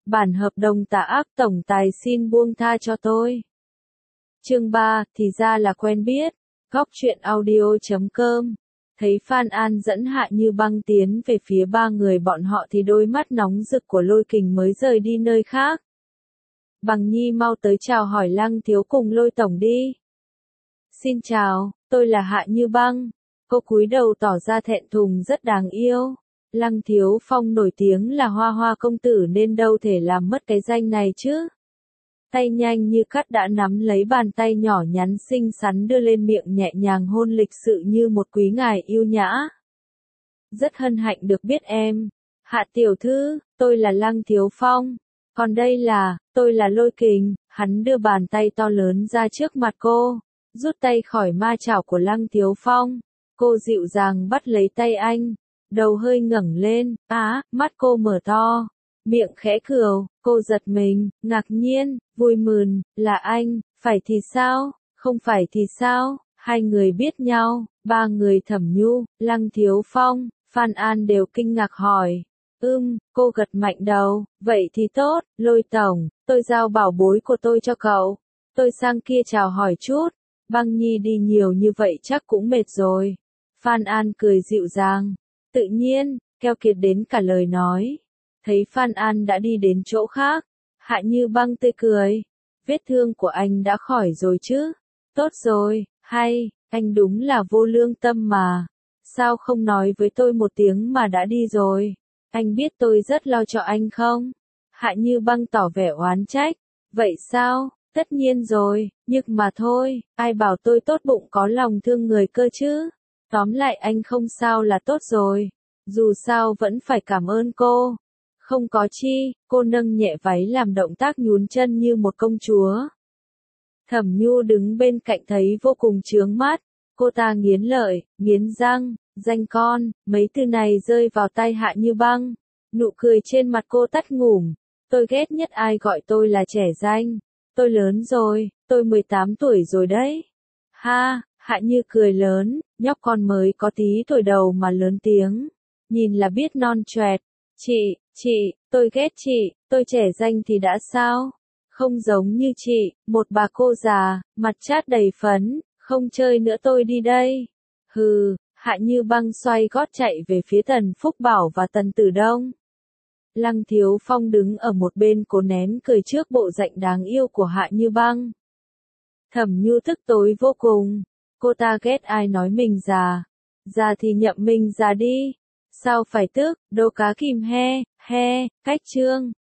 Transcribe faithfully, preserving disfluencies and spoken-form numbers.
Bản hợp đồng tà ác tổng tài xin buông tha cho tôi. Chương ba, thì ra là quen biết. Góc truyện audio chấm com. Thấy Phan An dẫn Hạ Như Băng tiến về phía ba người bọn họ thì đôi mắt nóng rực của Lôi Kình mới rời đi nơi khác. Bằng Nhi mau tới chào hỏi Lăng Thiếu cùng Lôi Tổng đi. Xin chào, tôi là Hạ Như Băng. Cô cúi đầu tỏ ra thẹn thùng rất đáng yêu. Lăng Thiếu Phong nổi tiếng là Hoa Hoa công tử nên đâu thể làm mất cái danh này chứ. Tay nhanh như cắt đã nắm lấy bàn tay nhỏ nhắn xinh xắn đưa lên miệng nhẹ nhàng hôn lịch sự như một quý ngài yêu nhã. Rất hân hạnh được biết em. Hạ tiểu thư, tôi là Lăng Thiếu Phong. Còn đây là, tôi là Lôi Kình. Hắn đưa bàn tay to lớn ra trước mặt cô, rút tay khỏi ma chảo của Lăng Thiếu Phong. Cô dịu dàng bắt lấy tay anh, đầu hơi ngẩng lên, á, mắt cô mở to, miệng khẽ cườu, cô giật mình, ngạc nhiên, vui mừng, là anh, phải thì sao, không phải thì sao, hai người biết nhau, ba người Thẩm Nhu, Lăng Thiếu Phong, Phan An đều kinh ngạc hỏi. Ưm, cô gật mạnh đầu, vậy thì tốt, Lôi Tổng, tôi giao bảo bối của tôi cho cậu, tôi sang kia chào hỏi chút, Băng Nhi đi nhiều như vậy chắc cũng mệt rồi. Phan An cười dịu dàng, tự nhiên, keo kiệt đến cả lời nói. Thấy Phan An đã đi đến chỗ khác, Hạ Như Băng tươi cười, vết thương của anh đã khỏi rồi chứ? Tốt rồi, hay, anh đúng là vô lương tâm mà. Sao không nói với tôi một tiếng mà đã đi rồi? Anh biết tôi rất lo cho anh không? Hạ Như Băng tỏ vẻ oán trách, vậy sao? Tất nhiên rồi, nhưng mà thôi, ai bảo tôi tốt bụng có lòng thương người cơ chứ? Tóm lại anh không sao là tốt rồi. Dù sao vẫn phải cảm ơn cô. Không có chi, cô nâng nhẹ váy làm động tác nhún chân như một công chúa. Thẩm Nhu đứng bên cạnh thấy vô cùng chướng mắt. Cô ta nghiến lợi, nghiến răng, danh con, mấy từ này rơi vào tay Hạ Như Băng. Nụ cười trên mặt cô tắt ngủm. Tôi ghét nhất ai gọi tôi là trẻ danh. Tôi lớn rồi, tôi mười tám tuổi rồi đấy. Ha, Hạ Như cười lớn, nhóc con mới có tí tuổi đầu mà lớn tiếng. Nhìn là biết non choẹt. Chị, chị, tôi ghét chị, tôi trẻ danh thì đã sao? Không giống như chị, một bà cô già, mặt chát đầy phấn, không chơi nữa tôi đi đây. Hừ, Hạ Như Băng xoay gót chạy về phía Tần Phúc Bảo và Tần Tử Đông. Lăng Thiếu Phong đứng ở một bên cố nén cười trước bộ dạng đáng yêu của Hạ Như Băng. Thẩm Nhu tức tối vô cùng. Cô ta ghét ai nói mình già. Già thì nhậm mình già đi. Sao phải tức, đâu cá kìm he, he, cách chương.